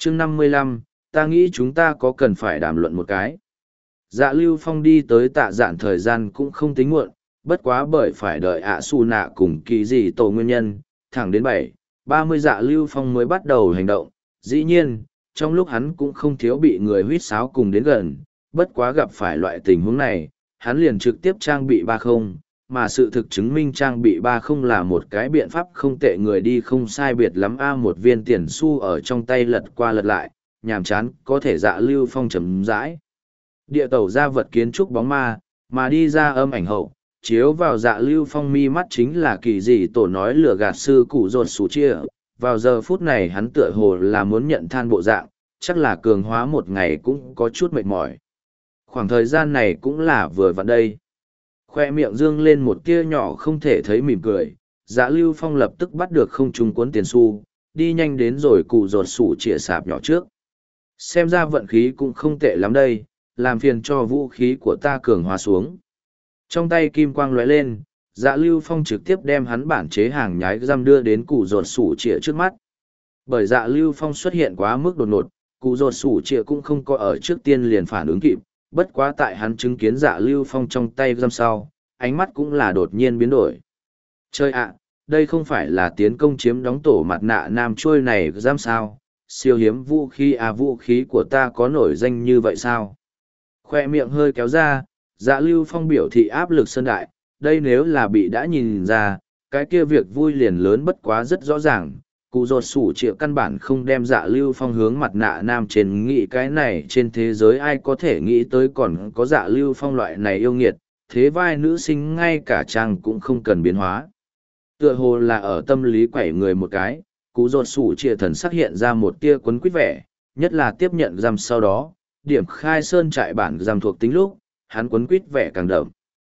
chương 55, ta nghĩ chúng ta có cần phải đàm luận một cái. Dạ Lưu Phong đi tới tạ dạn thời gian cũng không tính muộn, bất quá bởi phải đợi ạ su nạ cùng kỳ dị tổ nguyên nhân, thẳng đến 7:30 Dạ Lưu Phong mới bắt đầu hành động. Dĩ nhiên, trong lúc hắn cũng không thiếu bị người huýt sáo cùng đến gần, bất quá gặp phải loại tình huống này, hắn liền trực tiếp trang bị 30, mà sự thực chứng minh trang bị 30 là một cái biện pháp không tệ, người đi không sai biệt lắm. Một viên tiền xu ở trong tay lật qua lật lại, nhàm chán, có thể Dạ Lưu Phong chấm dãi địa tẩu ra vật kiến trúc bóng ma, mà đi ra âm ảnh hậu, chiếu vào Dạ Lưu Phong mi mắt chính là kỳ dị tổ nói lừa gạt sư cụ rột sủ chia. Vào giờ phút này hắn tựa hồ là muốn nhận than bộ dạng, chắc là cường hóa một ngày cũng có chút mệt mỏi. Khoảng thời gian này cũng là vừa vặn đây. Khoe miệng dương lên một tia nhỏ không thể thấy mỉm cười, Dạ Lưu Phong lập tức bắt được không trung cuốn tiền xu, đi nhanh đến rồi cụ rột sủ chĩa sạp nhỏ trước. Xem ra vận khí cũng không tệ lắm đây, làm phiền cho vũ khí của ta cường hóa xuống. Trong tay kim quang lóe lên, Dạ Lưu Phong trực tiếp đem hắn bản chế hàng nhái giam đưa đến cụ rột sủ chĩa trước mắt. Bởi Dạ Lưu Phong xuất hiện quá mức đột ngột, cụ rột sủ chĩa cũng không có ở trước tiên liền phản ứng kịp, bất quá tại hắn chứng kiến Dạ Lưu Phong trong tay giam sau, ánh mắt cũng là đột nhiên biến đổi. Chơi ạ, đây không phải là tiến công chiếm đóng tổ mặt nạ nam trôi này giam sao, siêu hiếm vũ khí à, vũ khí của ta có nổi danh như vậy sao? Khoe miệng hơi kéo ra, Dạ Lưu Phong biểu thị áp lực sơn đại, đây nếu là bị đã nhìn ra, cái kia việc vui liền lớn bất quá rất rõ ràng. Cụ rột sủ chịa căn bản không đem Dạ Lưu Phong hướng mặt nạ nam trên, nghĩ cái này trên thế giới ai có thể nghĩ tới còn có Dạ Lưu Phong loại này yêu nghiệt, thế vai nữ sinh ngay cả trang cũng không cần biến hóa. Tựa hồ là ở tâm lý quẩy người một cái, cụ rột sủ chịa thần sắc hiện ra một tia quấn quýt vẻ, nhất là tiếp nhận giam sau đó, điểm khai sơn trại bản giam thuộc tính lúc, hắn quấn quýt vẻ càng đậm.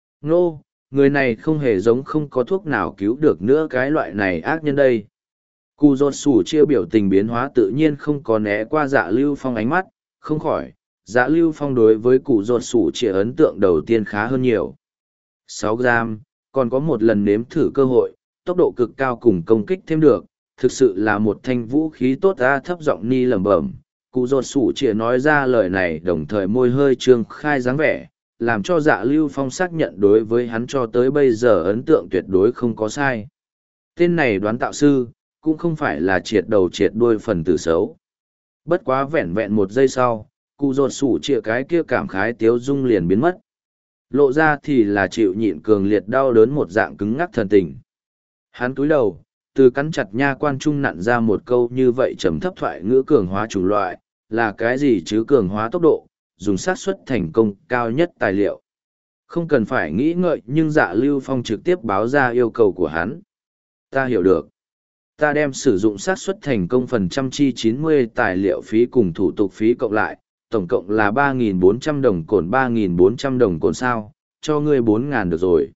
Nô, người này không hề giống không có thuốc nào cứu được nữa cái loại này ác nhân đây. Cụ rột sủ chia biểu tình biến hóa tự nhiên không có né qua Dạ Lưu Phong ánh mắt, không khỏi, Dạ Lưu Phong đối với cụ rột sủ chia ấn tượng đầu tiên khá hơn nhiều. 6 gram, còn có một lần nếm thử cơ hội, tốc độ cực cao cùng công kích thêm được, thực sự là một thanh vũ khí tốt. Ra thấp giọng ni lẩm bẩm, cụ rột sủ chia nói ra lời này đồng thời môi hơi trương khai dáng vẻ, làm cho Dạ Lưu Phong xác nhận đối với hắn cho tới bây giờ ấn tượng tuyệt đối không có sai. Tên này đoán tạo sư, cũng không phải là triệt đầu triệt đuôi phần tử xấu. Bất quá vẹn vẹn một giây sau, cụ rột sủ chĩa cái kia cảm khái tiếu dung liền biến mất. Lộ ra thì là chịu nhịn cường liệt đau đớn một dạng cứng ngắc thần tình. Hắn túi đầu, từ cắn chặt nha quan trung nặn ra một câu như vậy trầm thấp thoại ngữ cường hóa chủng loại, là cái gì chứ cường hóa tốc độ, dùng xác suất thành công cao nhất tài liệu. Không cần phải nghĩ ngợi nhưng Dạ Lưu Phong trực tiếp báo ra yêu cầu của hắn. Ta hiểu được. Ta đem sử dụng xác suất thành công phần trăm chi 90 tài liệu phí cùng thủ tục phí cộng lại, tổng cộng là 3.400 đồng cồn. 3.400 đồng cồn sao, cho ngươi 4.000 được rồi.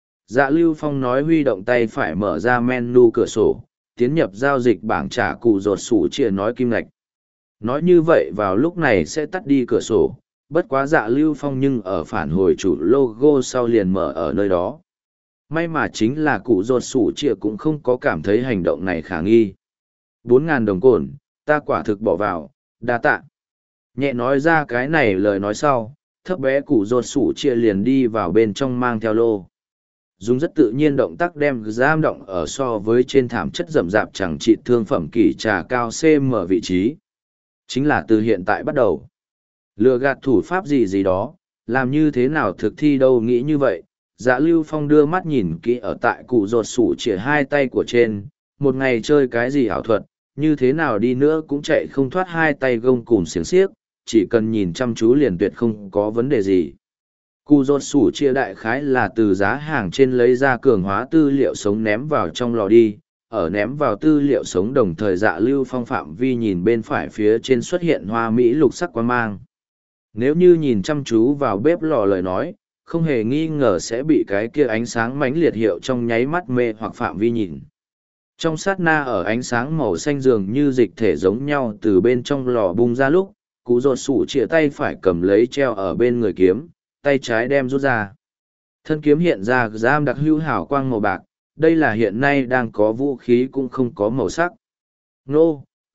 Dạ Lưu Phong nói, huy động tay phải mở ra menu cửa sổ, tiến nhập giao dịch bảng trả cụ rột sủ chia nói kim ngạch. Nói như vậy vào lúc này sẽ tắt đi cửa sổ, bất quá Dạ Lưu Phong nhưng ở phản hồi chủ logo sau liền mở ở nơi đó. May mà chính là cụ rột sủ chia cũng không có cảm thấy hành động này khả nghi. 4.000 đồng cồn, ta quả thực bỏ vào, đa tạ. Nhẹ nói ra cái này lời nói sau, thấp bé cụ rột sủ chia liền đi vào bên trong mang theo lô. Dùng rất tự nhiên động tác đem giam động ở so với trên thảm chất rậm rạp chẳng trị thương phẩm kỳ trà cao cm vị trí. Chính là từ hiện tại bắt đầu. Lừa gạt thủ pháp gì gì đó, làm như thế nào thực thi đâu nghĩ như vậy. Dạ Lưu Phong đưa mắt nhìn kỹ ở tại cụ rột sủ chĩa hai tay của trên, một ngày chơi cái gì ảo thuật, như thế nào đi nữa cũng chạy không thoát hai tay gông cùm xiềng xiếc, chỉ cần nhìn chăm chú liền tuyệt không có vấn đề gì. Cụ rột sủ chĩa đại khái là từ giá hàng trên lấy ra cường hóa tư liệu sống ném vào trong lò đi, ở ném vào tư liệu sống đồng thời Dạ Lưu Phong phạm vi nhìn bên phải phía trên xuất hiện hoa mỹ lục sắc quang mang. Nếu như nhìn chăm chú vào bếp lò lời nói, không hề nghi ngờ sẽ bị cái kia ánh sáng mãnh liệt hiệu trong nháy mắt mê hoặc phạm vi nhìn. Trong sát na ở ánh sáng màu xanh dường như dịch thể giống nhau từ bên trong lò bung ra lúc, cụ rột sủ chĩa tay phải cầm lấy treo ở bên người kiếm, tay trái đem rút ra. Thân kiếm hiện ra giam đặc hữu hào quang màu bạc, đây là hiện nay đang có vũ khí cũng không có màu sắc. Nô,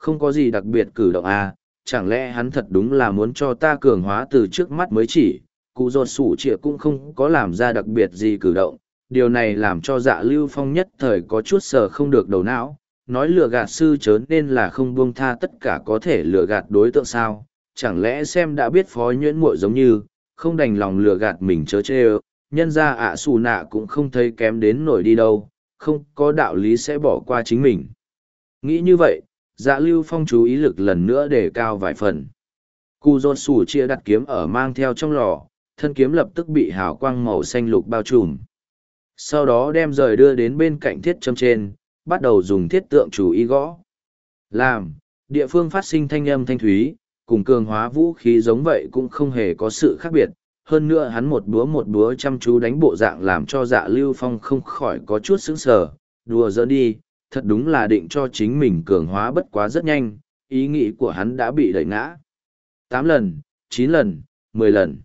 không có gì đặc biệt cử động à, chẳng lẽ hắn thật đúng là muốn cho ta cường hóa từ trước mắt mới chỉ, cụ ruột sủ trịa cũng không có làm ra đặc biệt gì cử động, điều này làm cho Dạ Lưu Phong nhất thời có chút sờ không được đầu não, nói lừa gạt sư chớ nên là không buông tha tất cả có thể lừa gạt đối tượng sao, chẳng lẽ xem đã biết phó nhuyễn muội giống như, không đành lòng lừa gạt mình chớ chê ơ, nhân ra ạ xù nạ cũng không thấy kém đến nổi đi đâu, không có đạo lý sẽ bỏ qua chính mình. Nghĩ như vậy, Dạ Lưu Phong chú ý lực lần nữa đề cao vài phần. Cụ rột sủ chia đặt kiếm ở mang theo trong lò, thân kiếm lập tức bị hào quang màu xanh lục bao trùm. Sau đó đem rời đưa đến bên cạnh thiết châm trên, bắt đầu dùng thiết tượng chủ ý gõ. Làm, địa phương phát sinh thanh âm thanh thúy, cùng cường hóa vũ khí giống vậy cũng không hề có sự khác biệt. Hơn nữa hắn một búa chăm chú đánh bộ dạng làm cho Dạ Lưu Phong không khỏi có chút sững sờ, đùa giỡn đi, thật đúng là định cho chính mình cường hóa bất quá rất nhanh, ý nghĩ của hắn đã bị đẩy ngã. 8 lần, 9 lần, 10 lần.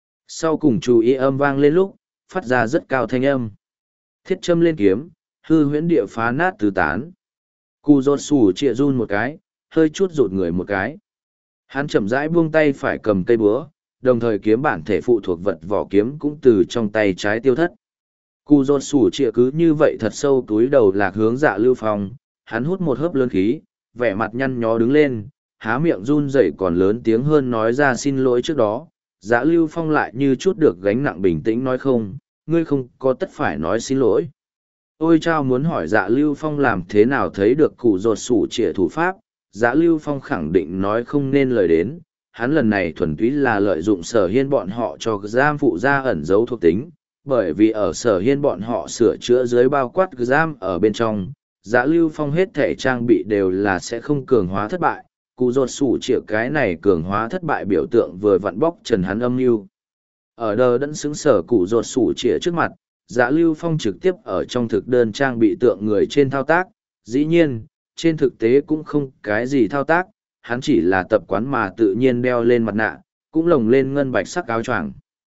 Sau cùng chú ý âm vang lên lúc, phát ra rất cao thanh âm. Thiết châm lên kiếm, hư huyễn địa phá nát tứ tán. Cụ rột sủ trịa run một cái, hơi chút rụt người một cái. Hắn chậm rãi buông tay phải cầm cây búa, đồng thời kiếm bản thể phụ thuộc vật vỏ kiếm cũng từ trong tay trái tiêu thất. Cụ rột sủ trịa cứ như vậy thật sâu túi đầu lạc hướng Dạ Lưu Phong, hắn hút một hớp lớn khí, vẻ mặt nhăn nhó đứng lên, há miệng run rẩy còn lớn tiếng hơn nói ra xin lỗi trước đó. Dạ Lưu Phong lại như chút được gánh nặng bình tĩnh nói không, ngươi không có tất phải nói xin lỗi. Ôi chao muốn hỏi Dạ Lưu Phong làm thế nào thấy được cụ rột sủ trịa thủ pháp, Dạ Lưu Phong khẳng định nói không nên lời đến, hắn lần này thuần túy là lợi dụng sở hiên bọn họ cho giam phụ ra ẩn giấu thuộc tính, bởi vì ở sở hiên bọn họ sửa chữa dưới bao quát giam ở bên trong, Dạ Lưu Phong hết thể trang bị đều là sẽ không cường hóa thất bại, cụ rột sủ trịa cái này cường hóa thất bại biểu tượng vừa vặn bóc trần hắn âm mưu. Ở đờ đẫn xứng sở cụ rột sủ trịa trước mặt, Dạ Lưu Phong trực tiếp ở trong thực đơn trang bị tượng người trên thao tác, dĩ nhiên, trên thực tế cũng không cái gì thao tác, hắn chỉ là tập quán mà tự nhiên đeo lên mặt nạ, cũng lồng lên ngân bạch sắc áo choàng.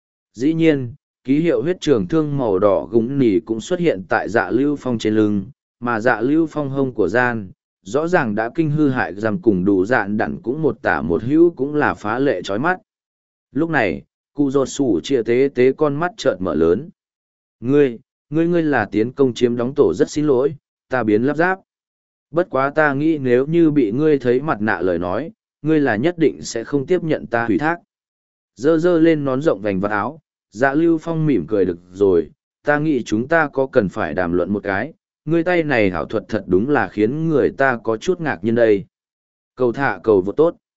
Dĩ nhiên, ký hiệu huyết trường thương màu đỏ gúng nỉ cũng xuất hiện tại Dạ Lưu Phong trên lưng, mà Dạ Lưu Phong hông của gian, rõ ràng đã kinh hư hại giam cùng đủ dạn đặn cũng một tả một hữu cũng là phá lệ chói mắt. Lúc này, cụ rột sủ chia tế tế con mắt trợn mở lớn. Ngươi là tiến công chiếm đóng tổ rất xin lỗi, ta biến lắp ráp. Bất quá ta nghĩ nếu như bị ngươi thấy mặt nạ lời nói, ngươi là nhất định sẽ không tiếp nhận ta hủy thác. Dơ lên nón rộng vành vạt áo, Dạ Lưu Phong mỉm cười được rồi, ta nghĩ chúng ta có cần phải đàm luận một cái, ngươi tay này hảo thuật thật đúng là khiến người ta có chút ngạc nhiên đây. Cầu thả cầu vô tốt.